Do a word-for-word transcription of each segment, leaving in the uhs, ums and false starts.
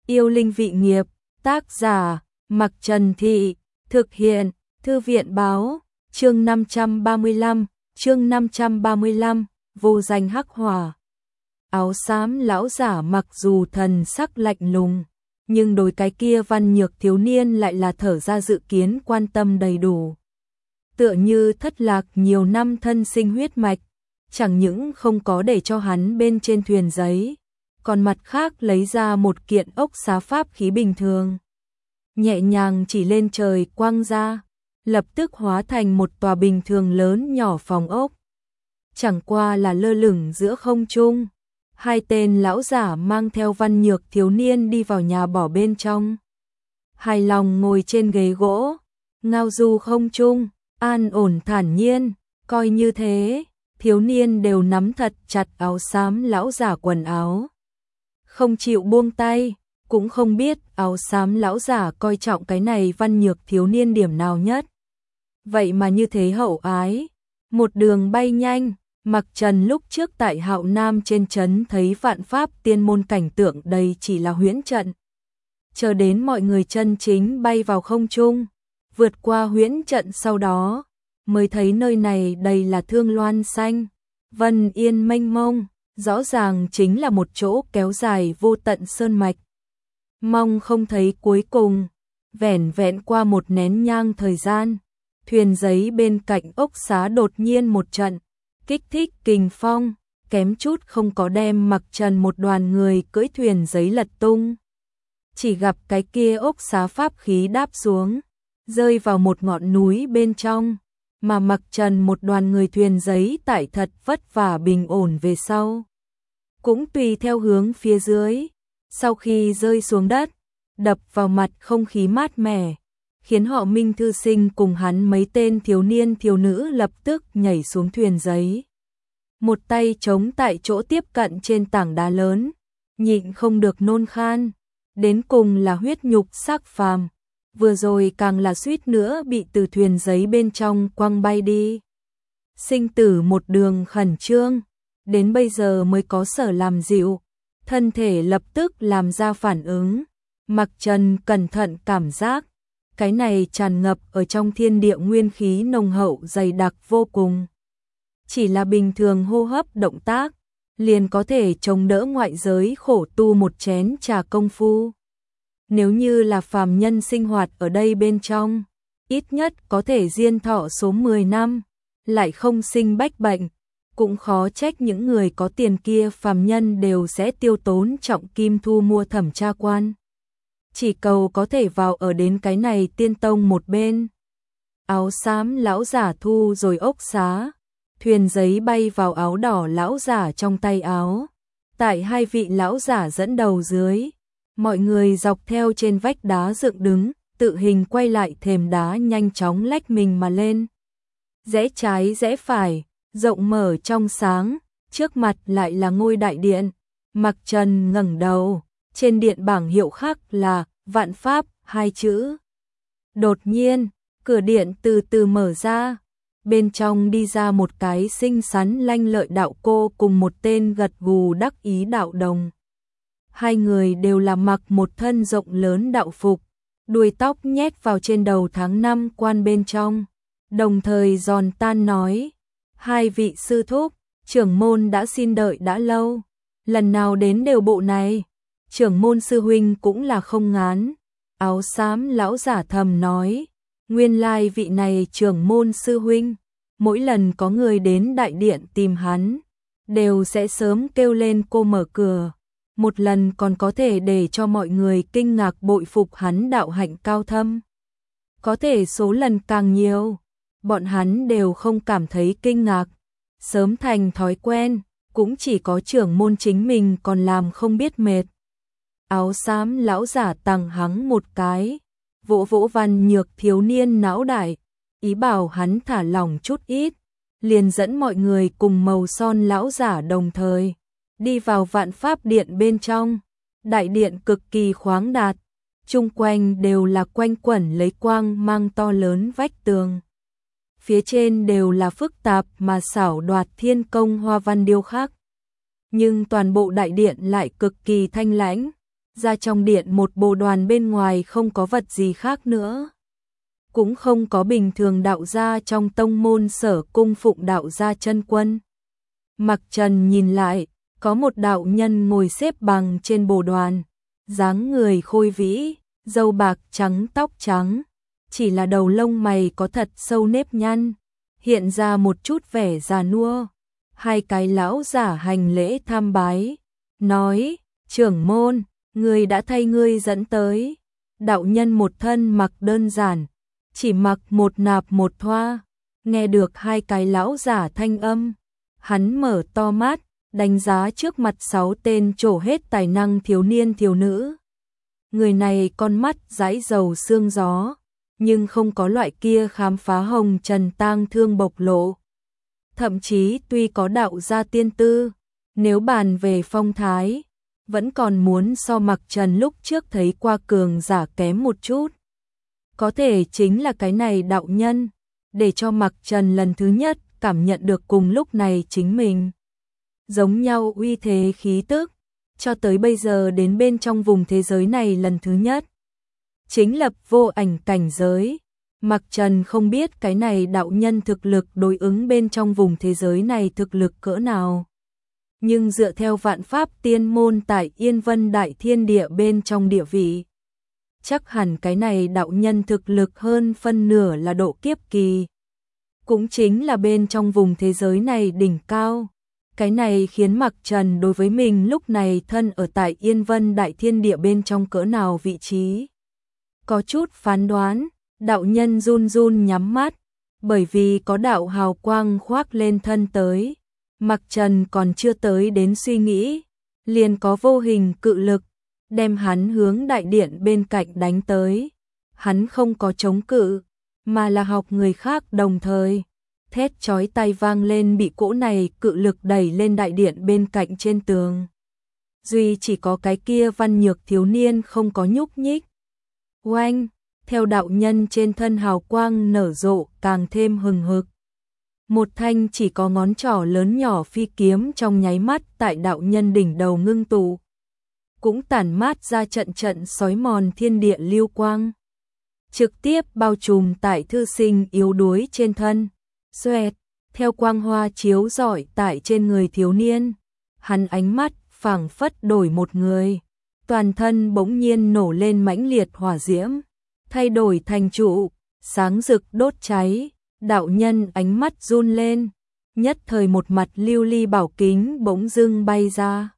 Yêu linh vị nghiệp, tác giả, Mặc Trần Thị, thực hiện, Thư viện báo, chương năm trăm ba mươi lăm, chương năm trăm ba mươi lăm, vô danh hắc hỏa. Áo xám lão giả mặc dù thần sắc lạnh lùng, nhưng đối cái kia văn nhược thiếu niên lại là thở ra dự kiến quan tâm đầy đủ. Tựa như thất lạc nhiều năm thân sinh huyết mạch, chẳng những không có để cho hắn bên trên thuyền giấy, còn mặt khác lấy ra một kiện ốc xá pháp khí bình thường. Nhẹ nhàng chỉ lên trời quăng ra, lập tức hóa thành một tòa bình thường lớn nhỏ phòng ốc. Chẳng qua là lơ lửng giữa không trung. Hai tên lão giả mang theo văn nhược thiếu niên đi vào nhà bỏ bên trong. Hài lòng ngồi trên ghế gỗ, ngao du không trung, an ổn thản nhiên, coi như thế, thiếu niên đều nắm thật chặt áo xám lão giả quần áo. Không chịu buông tay, cũng không biết áo xám lão giả coi trọng cái này văn nhược thiếu niên điểm nào nhất. Vậy mà như thế hậu ái, một đường bay nhanh. Mặc Trần lúc trước tại Hạo Nam trên trấn thấy vạn pháp tiên môn cảnh tượng đây chỉ là huyễn trận. Chờ đến mọi người chân chính bay vào không trung, vượt qua huyễn trận sau đó, mới thấy nơi này đầy là thương loan xanh, vân yên mênh mông, rõ ràng chính là một chỗ kéo dài vô tận sơn mạch. Mong không thấy cuối cùng, vẻn vẹn qua một nén nhang thời gian, thuyền giấy bên cạnh ốc xá đột nhiên một trận. Kích thích kình phong, kém chút không có đem Mặc Trần một đoàn người cưỡi thuyền giấy lật tung. Chỉ gặp cái kia ốc xá pháp khí đáp xuống, rơi vào một ngọn núi bên trong, mà Mặc Trần một đoàn người thuyền giấy tại thật vất vả bình ổn về sau. Cũng tùy theo hướng phía dưới, sau khi rơi xuống đất, đập vào mặt không khí mát mẻ, khiến họ Minh Thư Sinh cùng hắn mấy tên thiếu niên thiếu nữ lập tức nhảy xuống thuyền giấy. Một tay chống tại chỗ tiếp cận trên tảng đá lớn, nhịn không được nôn khan, đến cùng là huyết nhục xác phàm, vừa rồi càng là suýt nữa bị từ thuyền giấy bên trong quăng bay đi. Sinh tử một đường khẩn trương, đến bây giờ mới có sở làm dịu, thân thể lập tức làm ra phản ứng. Mặc Trần cẩn thận cảm giác, cái này tràn ngập ở trong thiên địa nguyên khí nồng hậu dày đặc vô cùng. Chỉ là bình thường hô hấp động tác, liền có thể chống đỡ ngoại giới khổ tu một chén trà công phu. Nếu như là phàm nhân sinh hoạt ở đây bên trong, ít nhất có thể diên thọ số mười năm, lại không sinh bách bệnh, cũng khó trách những người có tiền kia phàm nhân đều sẽ tiêu tốn trọng kim thu mua thẩm tra quan. Chỉ cầu có thể vào ở đến cái này tiên tông một bên. Áo xám lão giả thu rồi ốc xá, thuyền giấy bay vào áo đỏ lão giả trong tay áo. Tại hai vị lão giả dẫn đầu dưới, mọi người dọc theo trên vách đá dựng đứng, tự hình quay lại thềm đá nhanh chóng lách mình mà lên. Rẽ trái rẽ phải, rộng mở trong sáng, trước mặt lại là ngôi đại điện. Mặc Trần ngẩng đầu, trên điện bảng hiệu khắc là Vạn Pháp hai chữ. Đột nhiên, cửa điện từ từ mở ra, bên trong đi ra một cái xinh xắn lanh lợi đạo cô cùng một tên gật gù đắc ý đạo đồng. Hai người đều là mặc một thân rộng lớn đạo phục, đuôi tóc nhét vào trên đầu tháng năm quan bên trong, đồng thời giòn tan nói: hai vị sư thúc, trưởng môn đã xin đợi đã lâu, lần nào đến đều bộ này. Trưởng môn sư huynh cũng là không ngán. Áo xám lão giả thầm nói, nguyên lai vị này trưởng môn sư huynh, mỗi lần có người đến đại điện tìm hắn, đều sẽ sớm kêu lên cô mở cửa, một lần còn có thể để cho mọi người kinh ngạc bội phục hắn đạo hạnh cao thâm. Có thể số lần càng nhiều, bọn hắn đều không cảm thấy kinh ngạc, sớm thành thói quen, cũng chỉ có trưởng môn chính mình còn làm không biết mệt. Áo xám lão giả tằng hắng một cái, vỗ vỗ văn nhược thiếu niên não đại, ý bảo hắn thả lỏng chút ít, liền dẫn mọi người cùng màu son lão giả đồng thời đi vào Vạn Pháp điện bên trong. Đại điện cực kỳ khoáng đạt, chung quanh đều là quanh quẩn lấy quang mang to lớn vách tường. Phía trên đều là phức tạp mà xảo đoạt thiên công hoa văn điêu khắc. Nhưng toàn bộ đại điện lại cực kỳ thanh lãnh, ra trong điện một bồ đoàn bên ngoài không có vật gì khác nữa. Cũng không có bình thường đạo gia trong tông môn Sở cung phụng đạo gia chân quân. Mặc Trần nhìn lại, có một đạo nhân ngồi xếp bằng trên bồ đoàn, dáng người khôi vĩ, râu bạc trắng tóc trắng, chỉ là đầu lông mày có thật sâu nếp nhăn, hiện ra một chút vẻ già nua. Hai cái lão giả hành lễ tham bái, nói, trưởng môn, người đã thay ngươi dẫn tới. Đạo nhân một thân mặc đơn giản, chỉ mặc một nạp một thoa, nghe được hai cái lão giả thanh âm. Hắn mở to mắt, đánh giá trước mặt sáu tên trổ hết tài năng thiếu niên thiếu nữ. Người này con mắt dãi dầu sương gió, nhưng không có loại kia khám phá hồng trần tang thương bộc lộ. Thậm chí tuy có đạo gia tiên tư, nếu bàn về phong thái, vẫn còn muốn so Mặc Trần lúc trước thấy qua cường giả kém một chút. Có thể chính là cái này đạo nhân, để cho Mặc Trần lần thứ nhất cảm nhận được cùng lúc này chính mình. Giống nhau uy thế khí tức, cho tới bây giờ đến bên trong vùng thế giới này lần thứ nhất. Chính lập vô ảnh cảnh giới. Mặc Trần không biết cái này đạo nhân thực lực đối ứng bên trong vùng thế giới này thực lực cỡ nào. Nhưng dựa theo vạn pháp tiên môn tại Yên Vân Đại Thiên Địa bên trong địa vị, chắc hẳn cái này đạo nhân thực lực hơn phân nửa là độ kiếp kỳ. Cũng chính là bên trong vùng thế giới này đỉnh cao. Cái này khiến Mặc Trần đối với mình lúc này thân ở tại Yên Vân Đại Thiên Địa bên trong cỡ nào vị trí. Có chút phán đoán, đạo nhân run run nhắm mắt, bởi vì có đạo hào quang khoác lên thân tới. Mặc Trần còn chưa tới đến suy nghĩ, liền có vô hình cự lực, đem hắn hướng đại điện bên cạnh đánh tới. Hắn không có chống cự, mà là học người khác đồng thời. Thét chói tai vang lên bị cỗ này cự lực đẩy lên đại điện bên cạnh trên tường. Duy chỉ có cái kia văn nhược thiếu niên không có nhúc nhích. Oanh, theo đạo nhân trên thân hào quang nở rộ càng thêm hừng hực. Một thanh chỉ có ngón trỏ lớn nhỏ phi kiếm trong nháy mắt tại đạo nhân đỉnh đầu ngưng tụ. Cũng tản mát ra trận trận sói mòn thiên địa lưu quang. Trực tiếp bao trùm tại thư sinh yếu đuối trên thân. Xoẹt, theo quang hoa chiếu rọi tại trên người thiếu niên. Hắn ánh mắt phảng phất đổi một người. Toàn thân bỗng nhiên nổ lên mãnh liệt hỏa diễm. Thay đổi thành trụ, sáng rực đốt cháy. Đạo nhân ánh mắt run lên. Nhất thời một mặt lưu ly bảo kính bỗng dưng bay ra.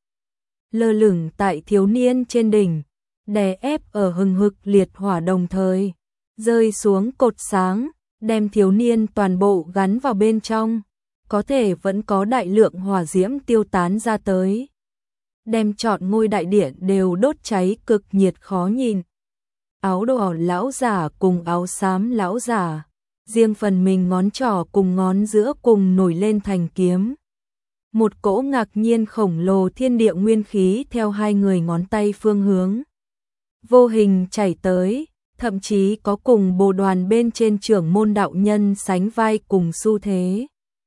Lơ lửng tại thiếu niên trên đỉnh. Đè ép ở hừng hực liệt hỏa đồng thời. Rơi xuống cột sáng. Đem thiếu niên toàn bộ gắn vào bên trong. Có thể vẫn có đại lượng hỏa diễm tiêu tán ra tới. Đem trọn ngôi đại điện đều đốt cháy cực nhiệt khó nhìn. Áo đỏ lão giả cùng áo xám lão giả. Riêng phần mình ngón trỏ cùng ngón giữa cùng nổi lên thành kiếm. Một cỗ ngạc nhiên khổng lồ thiên địa nguyên khí theo hai người ngón tay phương hướng. Vô hình chảy tới, thậm chí có cùng bồ đoàn bên trên trưởng môn đạo nhân sánh vai cùng xu thế.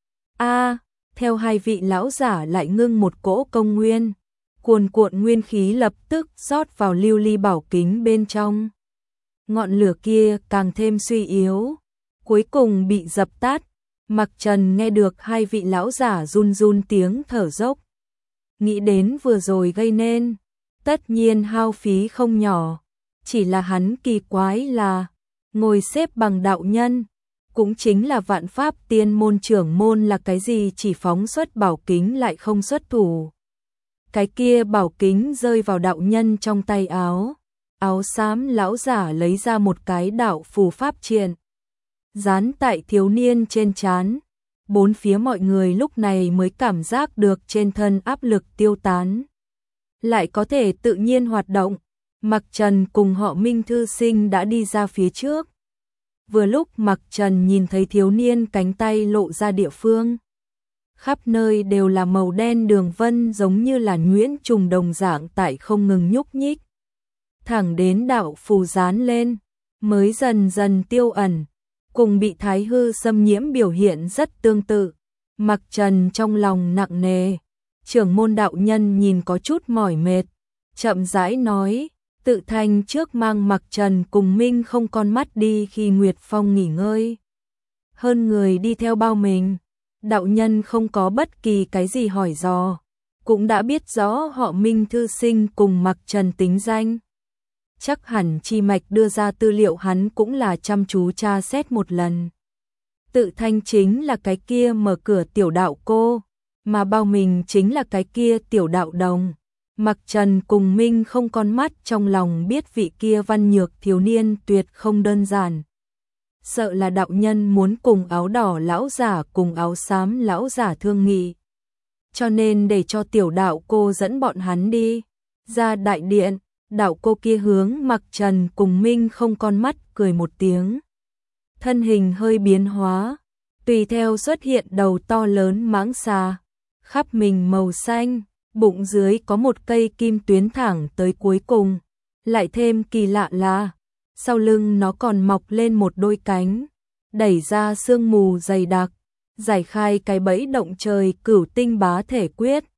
A, theo hai vị lão giả lại ngưng một cỗ công nguyên. Cuồn cuộn nguyên khí lập tức rót vào lưu ly bảo kính bên trong. Ngọn lửa kia càng thêm suy yếu. Cuối cùng bị dập tắt. Mặc Trần nghe được hai vị lão giả run run tiếng thở dốc. Nghĩ đến vừa rồi gây nên, tất nhiên hao phí không nhỏ. Chỉ là hắn kỳ quái là, ngồi xếp bằng đạo nhân, cũng chính là vạn pháp tiên môn trưởng môn là cái gì chỉ phóng xuất bảo kính lại không xuất thủ. Cái kia bảo kính rơi vào đạo nhân trong tay áo. Áo xám lão giả lấy ra một cái đạo phù pháp triện. Dán tại thiếu niên trên trán. Bốn phía mọi người lúc này mới cảm giác được trên thân áp lực tiêu tán. Lại có thể tự nhiên hoạt động. Mặc Trần cùng họ Minh thư sinh đã đi ra phía trước. Vừa lúc Mặc Trần nhìn thấy thiếu niên cánh tay lộ ra địa phương. Khắp nơi đều là màu đen đường vân giống như là nhuyễn trùng đồng dạng tại không ngừng nhúc nhích. Thẳng đến đạo phù dán lên, mới dần dần tiêu ẩn, cùng bị thái hư xâm nhiễm biểu hiện rất tương tự. Mặc Trần trong lòng nặng nề, trưởng môn đạo nhân nhìn có chút mỏi mệt, chậm rãi nói, Tự Thanh trước mang Mặc Trần cùng Minh không con mắt đi khi Nguyệt Phong nghỉ ngơi. Hơn người đi theo bao mình, đạo nhân không có bất kỳ cái gì hỏi dò, cũng đã biết rõ họ Minh thư sinh cùng Mặc Trần tính danh. Chắc hẳn Chi Mạch đưa ra tư liệu hắn cũng là chăm chú tra xét một lần. Tự Thanh chính là cái kia mở cửa tiểu đạo cô, mà bao mình chính là cái kia tiểu đạo đồng. Mặc Trần cùng Minh không con mắt trong lòng biết vị kia văn nhược thiếu niên tuyệt không đơn giản. Sợ là đạo nhân muốn cùng áo đỏ lão giả cùng áo xám lão giả thương nghị. Cho nên để cho tiểu đạo cô dẫn bọn hắn đi. Ra đại điện, đạo cô kia hướng Mặc Trần cùng Minh không con mắt cười một tiếng. Thân hình hơi biến hóa, tùy theo xuất hiện đầu to lớn mãng xà, khắp mình màu xanh, bụng dưới có một cây kim tuyến thẳng tới cuối cùng. Lại thêm kỳ lạ là, sau lưng nó còn mọc lên một đôi cánh, đẩy ra sương mù dày đặc, giải khai cái bẫy động trời cửu tinh bá thể quyết.